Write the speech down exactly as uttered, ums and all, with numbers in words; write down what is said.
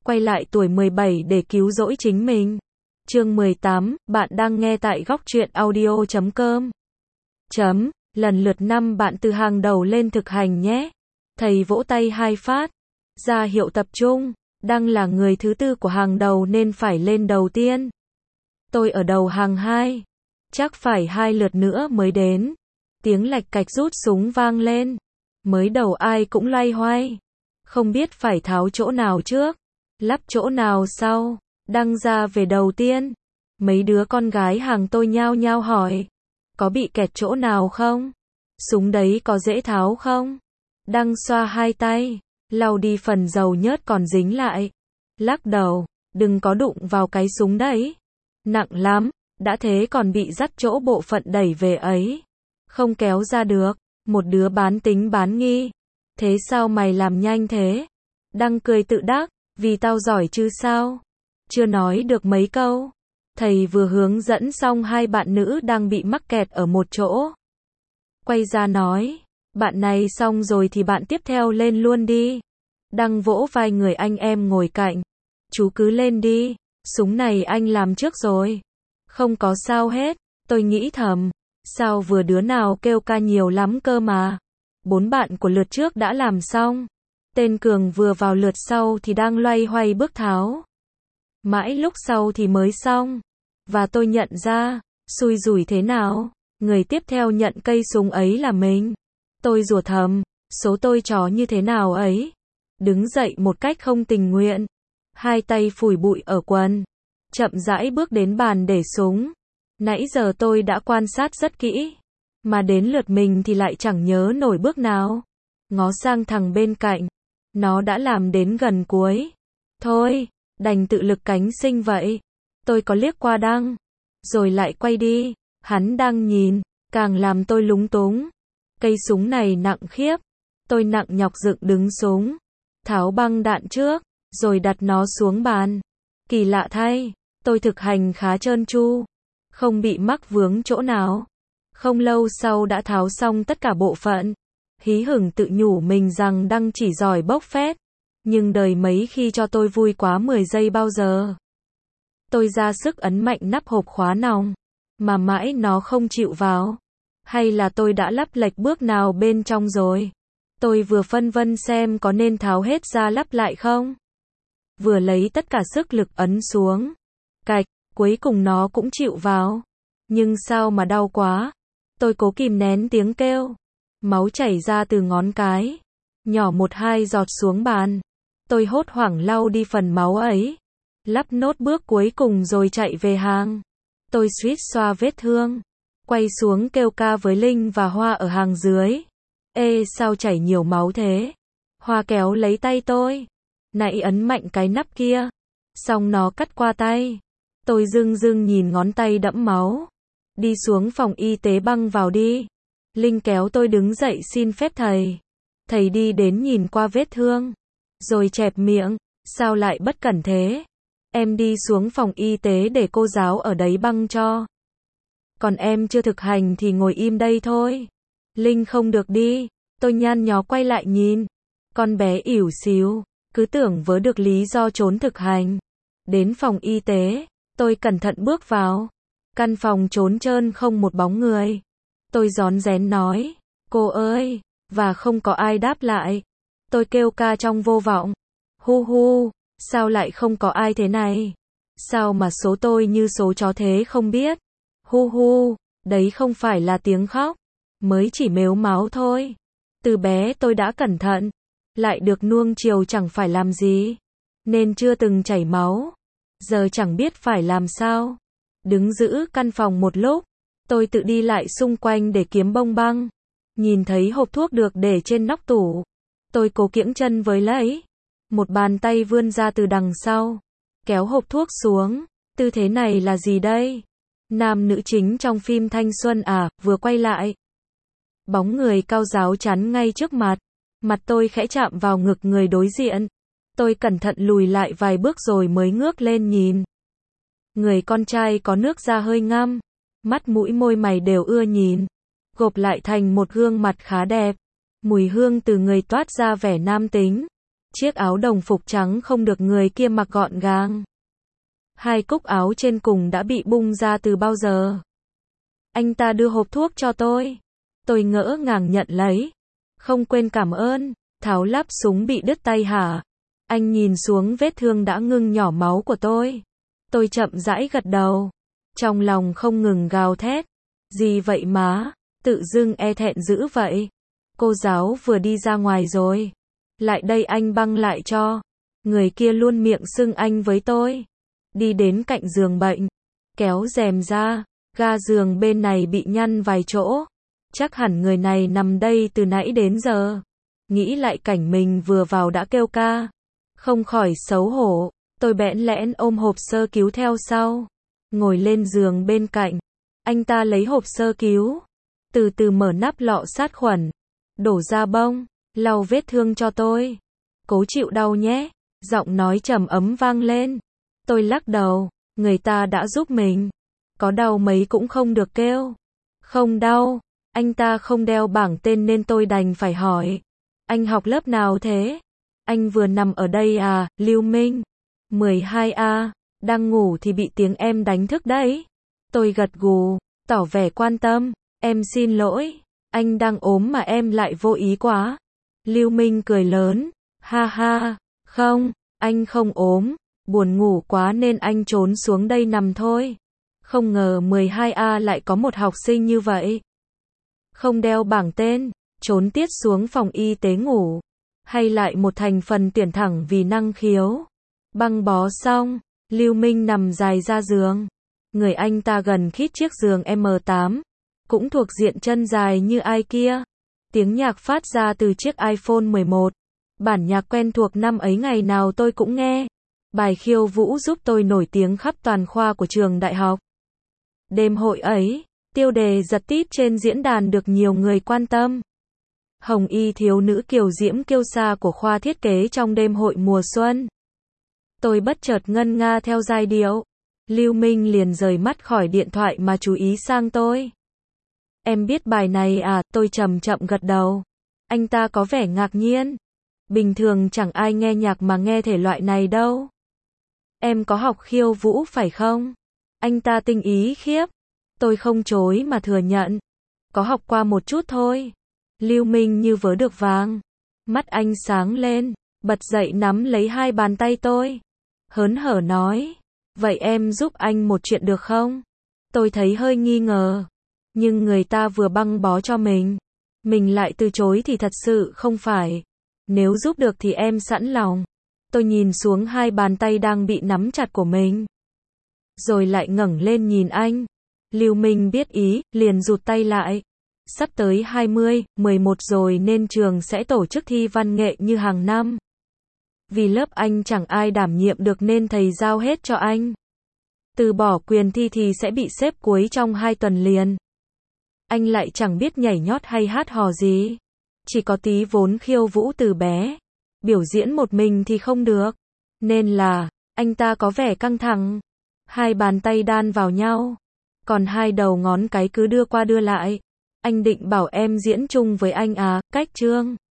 quay lại tuổi mười bảy để cứu rỗi chính mình. Chương mười tám, bạn đang nghe tại góc truyện audio chấm com. Chấm, lần lượt năm bạn từ hàng đầu lên thực hành nhé. Thầy vỗ tay hai phát, ra hiệu tập trung, đang là người thứ tư của hàng đầu nên phải lên đầu tiên. Tôi ở đầu hàng hai, chắc phải hai lượt nữa mới đến. Tiếng lạch cạch rút súng vang lên, mới đầu ai cũng loay hoay, không biết phải tháo chỗ nào trước, lắp chỗ nào sau, đăng ra về đầu tiên. Mấy đứa con gái hàng tôi nhao nhao hỏi, có bị kẹt chỗ nào không? Súng đấy có dễ tháo không? Đăng xoa hai tay, lau đi phần dầu nhớt còn dính lại, lắc đầu, đừng có đụng vào cái súng đấy, nặng lắm, đã thế còn bị dắt chỗ bộ phận đẩy về ấy, không kéo ra được. Một đứa bán tính bán nghi, thế sao mày làm nhanh thế? Đăng cười tự đắc, vì tao giỏi chứ sao? Chưa nói được mấy câu, thầy vừa hướng dẫn xong hai bạn nữ đang bị mắc kẹt ở một chỗ. Quay ra nói, bạn này xong rồi thì bạn tiếp theo lên luôn đi. Đăng vỗ vai người anh em ngồi cạnh, chú cứ lên đi, súng này anh làm trước rồi. Không có sao hết, tôi nghĩ thầm, sao vừa đứa nào kêu ca nhiều lắm cơ mà. Bốn bạn của lượt trước đã làm xong, tên Cường vừa vào lượt sau thì đang loay hoay bước tháo. Mãi lúc sau thì mới xong, và tôi nhận ra, xui rủi thế nào, người tiếp theo nhận cây súng ấy là mình. Tôi rủa thầm, số tôi chó như thế nào ấy. Đứng dậy một cách không tình nguyện, hai tay phủi bụi ở quần, chậm rãi bước đến bàn để súng. Nãy giờ tôi đã quan sát rất kỹ, mà đến lượt mình thì lại chẳng nhớ nổi bước nào. Ngó sang thằng bên cạnh, nó đã làm đến gần cuối. Thôi, đành tự lực cánh sinh vậy. Tôi có liếc qua Đăng, rồi lại quay đi. Hắn đang nhìn, càng làm tôi lúng túng. Cây súng này nặng khiếp. Tôi nặng nhọc dựng đứng súng, tháo băng đạn trước, rồi đặt nó xuống bàn. Kỳ lạ thay, tôi thực hành khá trơn tru, không bị mắc vướng chỗ nào. Không lâu sau đã tháo xong tất cả bộ phận. Hí hửng tự nhủ mình rằng Đăng chỉ giỏi bốc phét, nhưng đời mấy khi cho tôi vui quá mười giây bao giờ. Tôi ra sức ấn mạnh nắp hộp khóa nòng, mà mãi nó không chịu vào. Hay là tôi đã lắp lệch bước nào bên trong rồi? Tôi vừa phân vân xem có nên tháo hết ra lắp lại không. Vừa lấy tất cả sức lực ấn xuống. Cạch, cuối cùng nó cũng chịu vào. Nhưng sao mà đau quá. Tôi cố kìm nén tiếng kêu. Máu chảy ra từ ngón cái, nhỏ một hai giọt xuống bàn. Tôi hốt hoảng lau đi phần máu ấy, lắp nốt bước cuối cùng rồi chạy về hàng. Tôi suýt xoa vết thương, quay xuống kêu ca với Linh và Hoa ở hàng dưới. Ê, sao chảy nhiều máu thế? Hoa kéo lấy tay tôi, nãy ấn mạnh cái nắp kia, xong nó cắt qua tay. Tôi rưng rưng nhìn ngón tay đẫm máu. Đi xuống phòng y tế băng vào đi. Linh kéo tôi đứng dậy xin phép thầy. Thầy đi đến nhìn qua vết thương, rồi chẹp miệng, sao lại bất cẩn thế? Em đi xuống phòng y tế để cô giáo ở đấy băng cho. Còn em chưa thực hành thì ngồi im đây thôi. Linh không được đi. Tôi nhăn nhó quay lại nhìn. Con bé ỉu xìu, cứ tưởng vớ được lý do trốn thực hành. Đến phòng y tế, tôi cẩn thận bước vào. Căn phòng trốn trơn không một bóng người. Tôi rón rén nói, cô ơi, và không có ai đáp lại. Tôi kêu ca trong vô vọng. Hu hu, sao lại không có ai thế này? Sao mà số tôi như số chó thế không biết? Hu hu, đấy không phải là tiếng khóc, mới chỉ mếu máo thôi. Từ bé tôi đã cẩn thận, lại được nuông chiều chẳng phải làm gì, nên chưa từng chảy máu. Giờ chẳng biết phải làm sao. Đứng giữ căn phòng một lúc, tôi tự đi lại xung quanh để kiếm bông băng. Nhìn thấy hộp thuốc được để trên nóc tủ. Tôi cố kiễng chân với lấy. Một bàn tay vươn ra từ đằng sau, kéo hộp thuốc xuống. Tư thế này là gì đây? Nam nữ chính trong phim thanh xuân à, vừa quay lại. Bóng người cao ráo chắn ngay trước mặt. Mặt tôi khẽ chạm vào ngực người đối diện. Tôi cẩn thận lùi lại vài bước rồi mới ngước lên nhìn. Người con trai có nước da hơi ngăm, mắt mũi môi mày đều ưa nhìn, gộp lại thành một gương mặt khá đẹp. Mùi hương từ người toát ra vẻ nam tính. Chiếc áo đồng phục trắng không được người kia mặc gọn gàng. Hai cúc áo trên cùng đã bị bung ra từ bao giờ. Anh ta đưa hộp thuốc cho tôi. Tôi ngỡ ngàng nhận lấy. Không quên cảm ơn. Tháo lắp súng bị đứt tay hả? Anh nhìn xuống vết thương đã ngưng nhỏ máu của tôi. Tôi chậm rãi gật đầu. Trong lòng không ngừng gào thét. Gì vậy má? Tự dưng e thẹn dữ vậy. Cô giáo vừa đi ra ngoài rồi. Lại đây anh băng lại cho. Người kia luôn miệng xưng anh với tôi. Đi đến cạnh giường bệnh. Kéo rèm ra. Ga giường bên này bị nhăn vài chỗ. Chắc hẳn người này nằm đây từ nãy đến giờ. Nghĩ lại cảnh mình vừa vào đã kêu ca. Không khỏi xấu hổ. Tôi bẽn lẽn ôm hộp sơ cứu theo sau. Ngồi lên giường bên cạnh. Anh ta lấy hộp sơ cứu. Từ từ mở nắp lọ sát khuẩn. Đổ ra bông. Lau vết thương cho tôi. Cố chịu đau nhé. Giọng nói trầm ấm vang lên. Tôi lắc đầu. Người ta đã giúp mình. Có đau mấy cũng không được kêu. Không đau. Anh ta không đeo bảng tên nên tôi đành phải hỏi. Anh học lớp nào thế? Anh vừa nằm ở đây à, Lưu Minh? mười hai A. Đang ngủ thì bị tiếng em đánh thức đấy. Tôi gật gù, tỏ vẻ quan tâm. Em xin lỗi. Anh đang ốm mà em lại vô ý quá. Lưu Minh cười lớn. Ha ha. Không, anh không ốm. Buồn ngủ quá nên anh trốn xuống đây nằm thôi. Không ngờ mười hai A lại có một học sinh như vậy. Không đeo bảng tên, trốn tiết xuống phòng y tế ngủ. Hay lại một thành phần tuyển thẳng vì năng khiếu. Băng bó xong, Lưu Minh nằm dài ra giường. Người anh ta gần khít chiếc giường M tám. Cũng thuộc diện chân dài như ai kia. Tiếng nhạc phát ra từ chiếc iPhone mười một. Bản nhạc quen thuộc năm ấy ngày nào tôi cũng nghe. Bài khiêu vũ giúp tôi nổi tiếng khắp toàn khoa của trường đại học. Đêm hội ấy, tiêu đề giật tít trên diễn đàn được nhiều người quan tâm. Hồng y thiếu nữ kiều diễm kiêu sa của khoa thiết kế trong đêm hội mùa xuân. Tôi bất chợt ngân nga theo giai điệu. Lưu Minh liền rời mắt khỏi điện thoại mà chú ý sang tôi. Em biết bài này à, tôi chậm chậm gật đầu. Anh ta có vẻ ngạc nhiên. Bình thường chẳng ai nghe nhạc mà nghe thể loại này đâu. Em có học khiêu vũ phải không? Anh ta tinh ý khiếp. Tôi không chối mà thừa nhận. Có học qua một chút thôi. Lưu Minh như vớ được vàng. Mắt anh sáng lên, bật dậy nắm lấy hai bàn tay tôi. Hớn hở nói. Vậy em giúp anh một chuyện được không? Tôi thấy hơi nghi ngờ. Nhưng người ta vừa băng bó cho mình. Mình lại từ chối thì thật sự không phải. Nếu giúp được thì em sẵn lòng. Tôi nhìn xuống hai bàn tay đang bị nắm chặt của mình. Rồi lại ngẩng lên nhìn anh. Lưu Minh biết ý, liền rụt tay lại. Sắp tới hai mươi, mười một rồi nên trường sẽ tổ chức thi văn nghệ như hàng năm. Vì lớp anh chẳng ai đảm nhiệm được nên thầy giao hết cho anh. Từ bỏ quyền thi thì sẽ bị xếp cuối trong hai tuần liền. Anh lại chẳng biết nhảy nhót hay hát hò gì. Chỉ có tí vốn khiêu vũ từ bé. Biểu diễn một mình thì không được. Nên là, anh ta có vẻ căng thẳng. Hai bàn tay đan vào nhau. Còn hai đầu ngón cái cứ đưa qua đưa lại. Anh định bảo em diễn chung với anh à, cách trương.